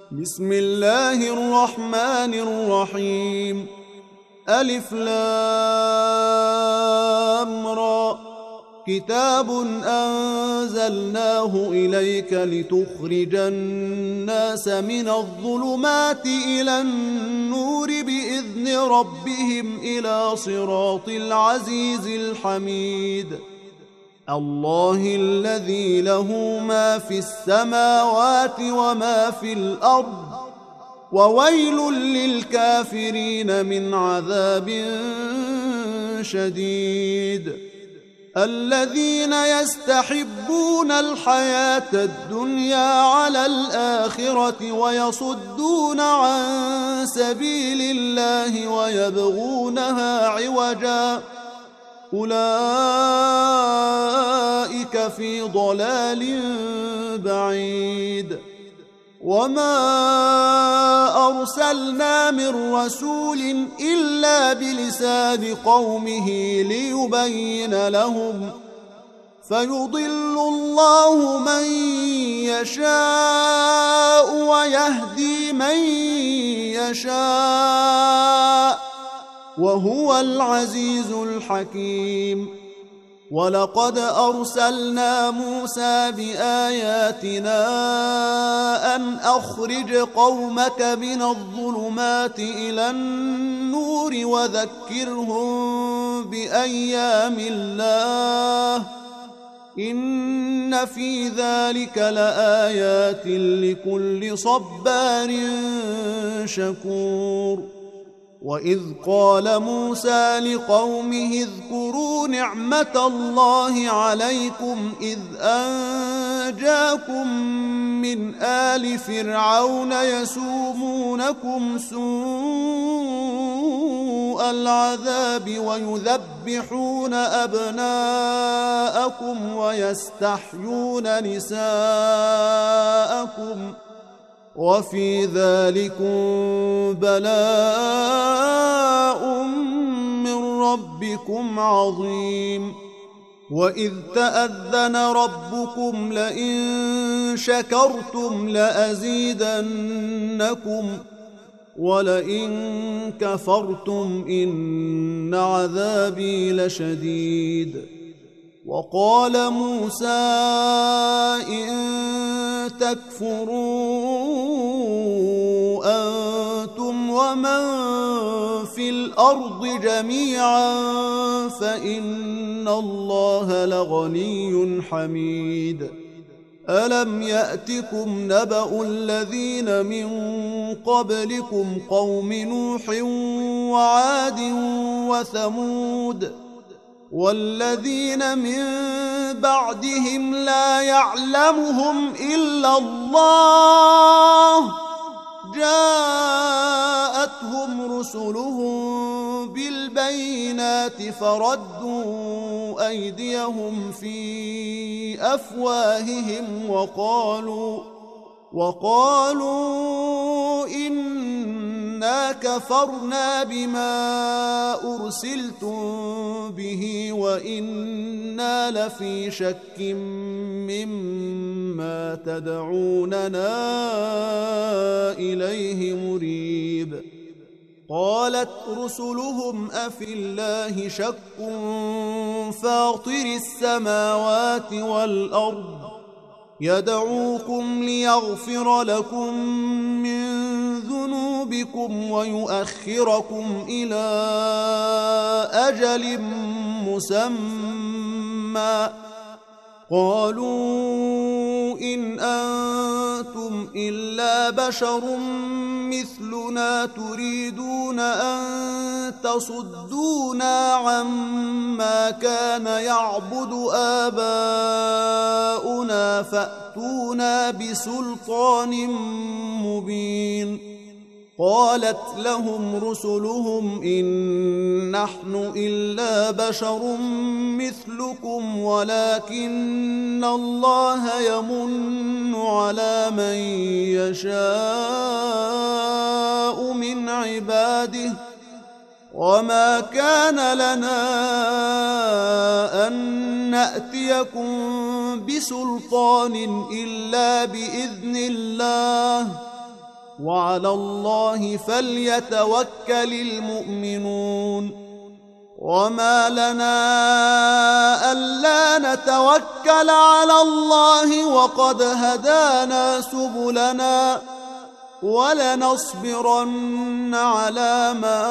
بسم الله الرحمن الرحيم. ألف لام را. كتاب أنزلناه إليك لتخرج الناس من الظلمات إلى النور بإذن ربهم إلى صراط العزيز الحميد. الله الذي له ما في السماوات وما في الأرض، وويل للكافرين من عذاب شديد. الذين يستحبون الحياة الدنيا على الآخرة ويصدون عن سبيل الله ويبغونها عوجا، أولئك في ضلال بعيد. وما أرسلنا من رسول إلا بلسان قومه ليبين لهم، فيضل الله من يشاء ويهدي من يشاء، وهو العزيز الحكيم. ولقد أرسلنا موسى بآياتنا أن أخرج قومك من الظلمات إلى النور وذكرهم بأيام الله، إن في ذلك لآيات لكل صبار شكور. وإذ قال موسى لقومه اذكروا نعمة الله عليكم إذ أنجاكم من آل فرعون يسومونكم سوء العذاب ويذبحون أبناءكم ويستحيون نساءكم، وفي ذلكم بلاء من ربكم عظيم. وإذ تأذن ربكم لئن شكرتم لأزيدنكم ولئن كفرتم إن عذابي لشديد. وقال موسى إن تكفروا أنتم ومن في الأرض جميعا فإن الله لغني حميد. ألم يأتكم نبأ الذين من قبلكم قوم نوح وعاد وثمود والذين من بعدهم لا يعلمهم إلا الله، جاءتهم رسلهم بالبينات فردوا أيديهم في أفواههم وقالوا إنا كفرنا بما أرسلتم به وإنا لفي شك مما تدعوننا إليه مريب. قالت رسلهم أفي الله شك فاطر السماوات والأرض يدعوكم ليغفر لكم من ذنوبكم ويؤخركم إلى أجل مسمى، قالوا إن أنتم إلا بشر مثلنا تريدون أن تصدونا عما كان يعبد آباؤنا فأتونا بسلطان مبين. قالت لهم رسلهم إن نحن إلا بشر مثلكم ولكن الله يمن على من يشاء من عباده، وما كان لنا أن نأتيكم بسلطان إلا بإذن الله، وعلى الله فليتوكل المؤمنون وما لنا ألا نتوكل على الله وقد هدانا سبلنا ولنصبرن على ما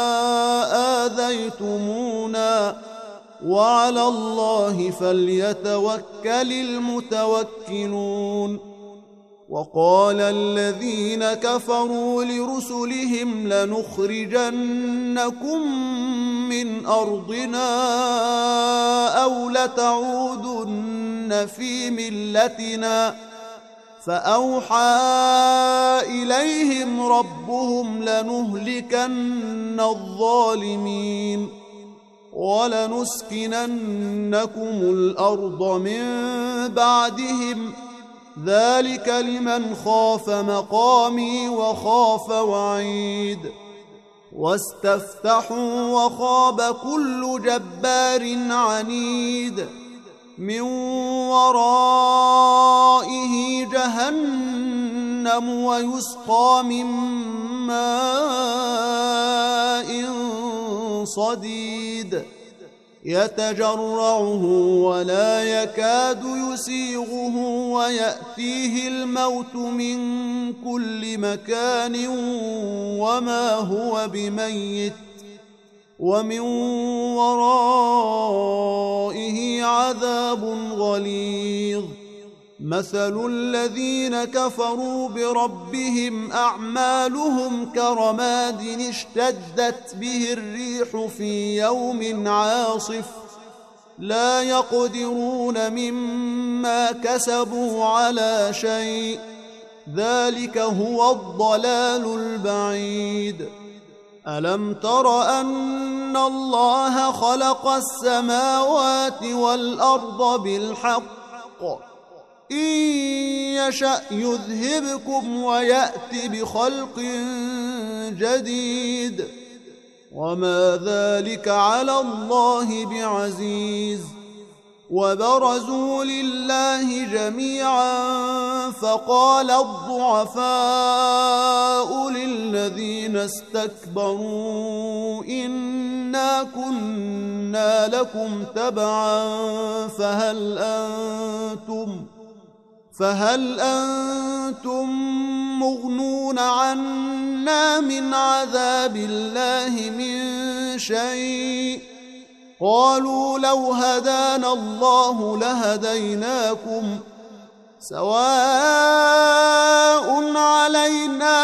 آذيتمونا وعلى الله فليتوكل المتوكلون وقال الذين كفروا لرسلهم لنخرجنكم من أرضنا أو لتعودن في ملتنا فأوحى إليهم ربهم لنهلكن الظالمين ولنسكننكم الأرض من بعدهم ذلك لمن خاف مقامي وخاف وعيد واستفتحوا وخاب كل جبار عنيد من ورائه جهنم ويسقى من ماء صديد يتجرعه ولا يكاد يسيغه ويأتيه الموت من كل مكان وما هو بميت ومن ورائه عذاب غليظ مثل الذين كفروا بربهم أعمالهم كرماد اشتدت به الريح في يوم عاصف لا يقدرون مما كسبوا على شيء ذلك هو الضلال البعيد ألم تر أن الله خلق السماوات والأرض بالحق إن يشأ يذهبكم ويأت بخلق جديد وما ذلك على الله بعزيز وبرزوا لله جميعا فقال الضعفاء للذين استكبروا إنا كنا لكم تبعا فهل أنتم مغنون عنا من عذاب الله من شيء قالوا لو هدانا الله لهديناكم سواء علينا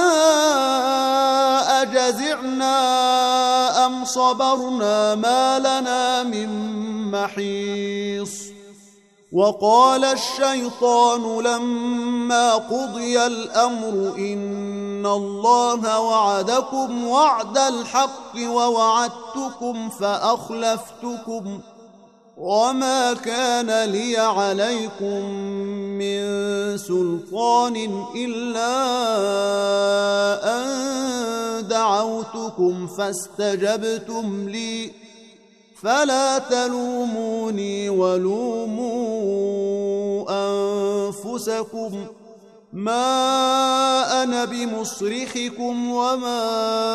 أجزعنا أم صبرنا ما لنا من محيص وقال الشيطان لما قضي الأمر إن الله وعدكم وعد الحق ووعدتكم فأخلفتكم وما كان لي عليكم من سلطان إلا أن دعوتكم فاستجبتم لي فلا تلوموني ولوموا أنفسكم ما أنا بمصرخكم وما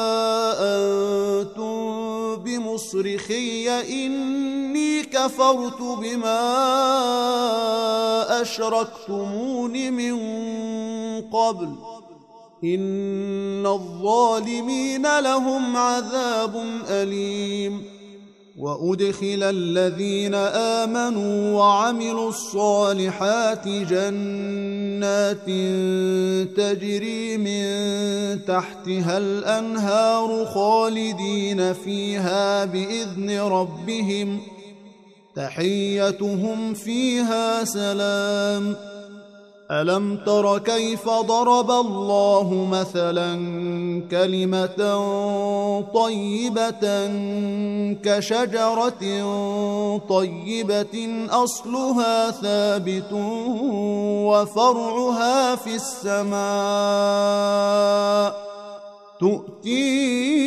أنتم بمصرخي إني كفرت بما أشركتمون من قبل إن الظالمين لهم عذاب أليم وأدخل الذين آمنوا وعملوا الصالحات جنات تجري من تحتها الأنهار خالدين فيها بإذن ربهم تحيتهم فيها سلام ألم تر كيف ضرب الله مثلا كلمة طيبة كشجرة طيبة أصلها ثابت وفرعها في السماء تؤتي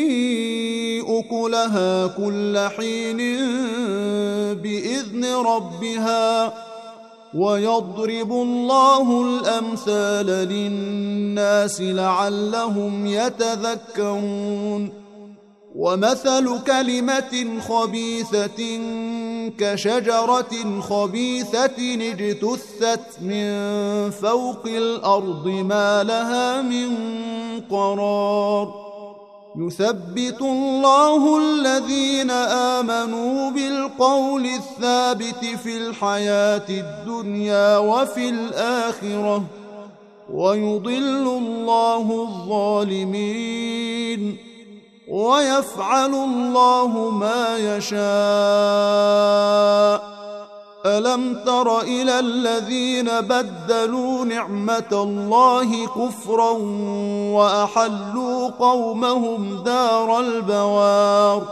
أكلها كل حين بإذن ربها ويضرب الله الأمثال للناس لعلهم يتذكرون ومثل كلمة خبيثة كشجرة خبيثة اجتثت من فوق الأرض ما لها من قرار يثبت الله الذين آمنوا بالقول الثابت في الحياة الدنيا وفي الآخرة ويضل الله الظالمين ويفعل الله ما يشاء ألم تر إلى الذين بدلوا نعمة الله كفرا وأحلوا قومهم دار البوار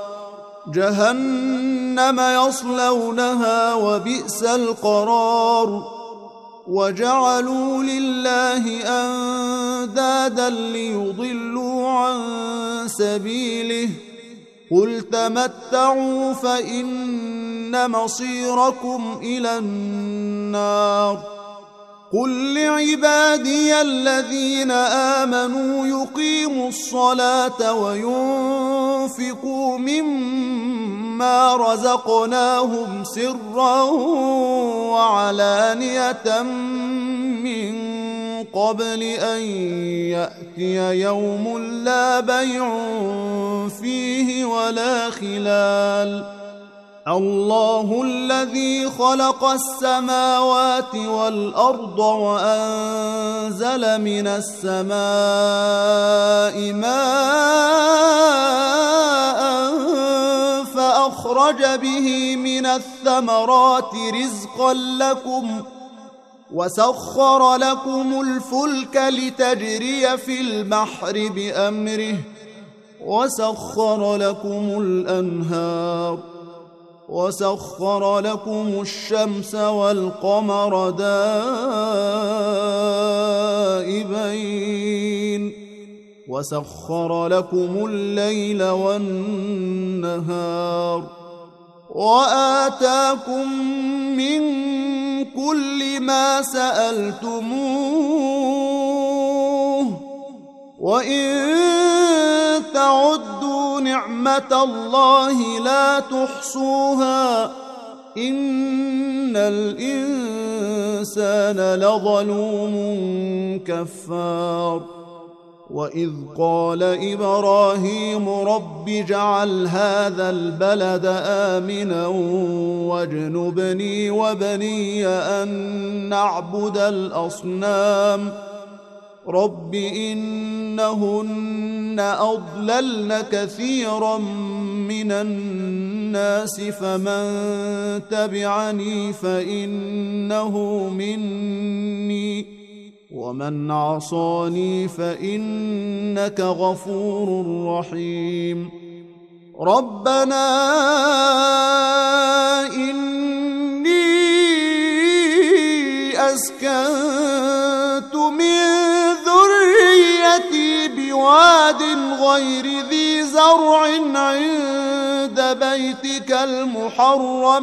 جهنم يصلونها وبئس القرار وجعلوا لله أندادا ليضلوا عن سبيله قل تمتعوا فإن مصيركم إلى النار قل لعبادي الذين آمنوا يقيموا الصلاة وينفقوا مما رزقناهم سرا وعلانية من قبل أن يأتي يوم لا بيع فيه ولا خلال الله الذي خلق السماوات والأرض وأنزل من السماء ماء فأخرج به من الثمرات رزقا لكم وسخر لكم الفلك لتجري في البحر بأمره وسخر لكم الأنهار وسخر لكم الشمس والقمر دائبين وسخر لكم الليل والنهار وآتاكم من كل ما سألتموه وإن تعدوا نعمة الله لا تحصوها إن الإنسان لظلوم كفار وإذ قال إبراهيم رب اجعل هذا البلد آمنا واجنبني وبني أن نعبد الأصنام رب إنهن أضللن كثيرا من الناس فمن تبعني فإنه مني ومن عصاني فإنك غفور رحيم ربنا إني أسكنت من ذريتي بواد غير ذي زرع عند بيتك المحرم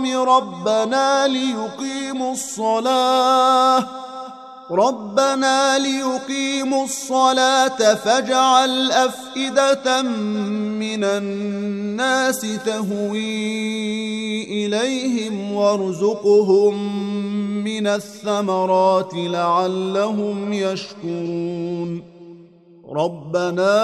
ربنا ليقيموا الصلاة فاجعل أفئدة من الناس تهوي إليهم وارزقهم من الثمرات لعلهم يشكرون ربنا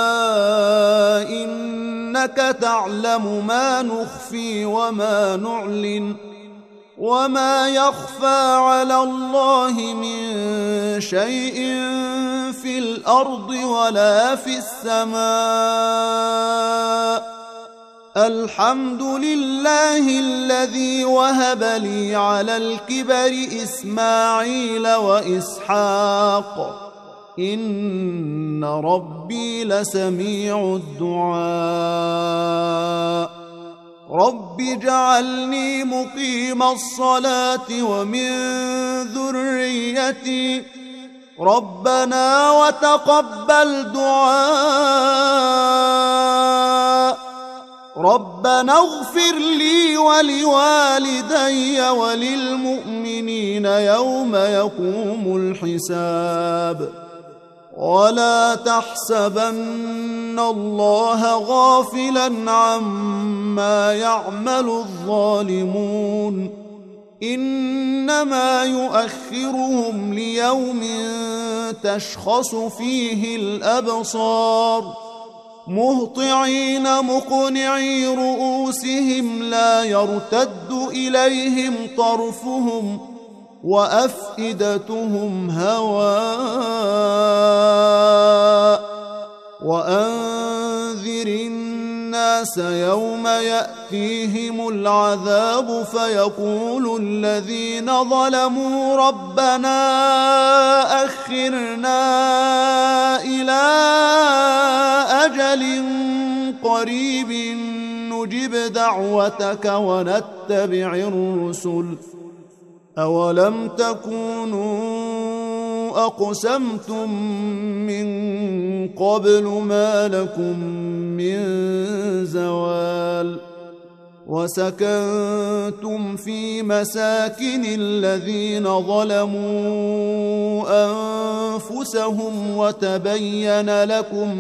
إنك تعلم ما نخفي وما نعلن وما يخفى على الله من شيء في الأرض ولا في السماء الحمد لله الذي وهب لي على الكبر إسماعيل وإسحاق إن ربي لسميع الدعاء رب اجعلني مقيم الصلاة ومن ذريتي ربنا وتقبل دعاء ربنا اغفر لي ولوالدي وللمؤمنين يوم يقوم الحساب ولا تحسبن الله غافلا عما يعمل الظالمون إنما يؤخرهم ليوم تشخص فيه الأبصار مهطعين مقنعي رؤوسهم لا يرتد إليهم طرفهم وأفئدتهم هواء وأنذر الناس يوم يأتيهم العذاب فيقول الذين ظلموا ربنا أخرنا إلى أجل قريب نجب دعوتك ونتبع الرسل أولم تكونوا أقسمتم من قبل ما لكم من زوال وسكنتم في مساكن الذين ظلموا أنفسهم وتبين لكم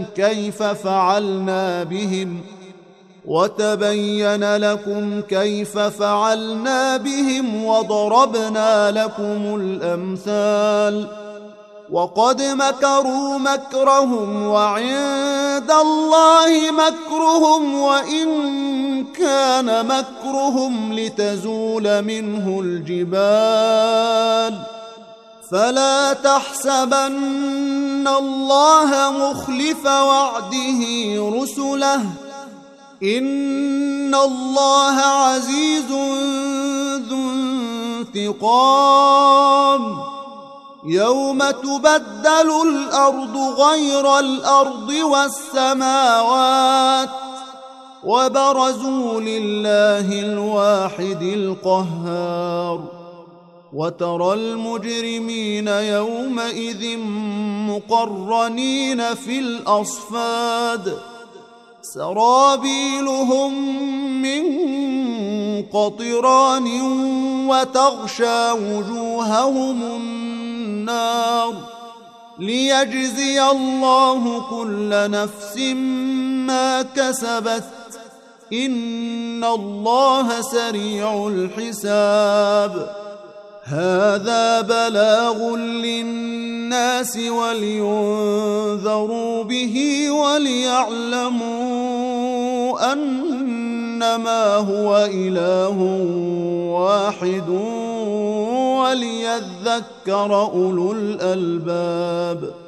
كيف فعلنا بهم وضربنا لكم الأمثال وقد مكروا مكرهم وعند الله مكرهم وإن كان مكرهم لتزول منه الجبال فلا تحسبن الله مخلف وعده رسله إن الله عزيز ذو انتقام يوم تبدل الأرض غير الأرض والسماوات وبرزوا لله الواحد القهار وترى المجرمين يومئذ مقرنين في الأصفاد سرابيلهم من قطران وتغشى وجوههم النار ليجزي الله كل نفس ما كسبت إن الله سريع الحساب هذا بلاغ للناس ولينذروا به وليعلموا أنما هو إله واحد وليذكر أولو الألباب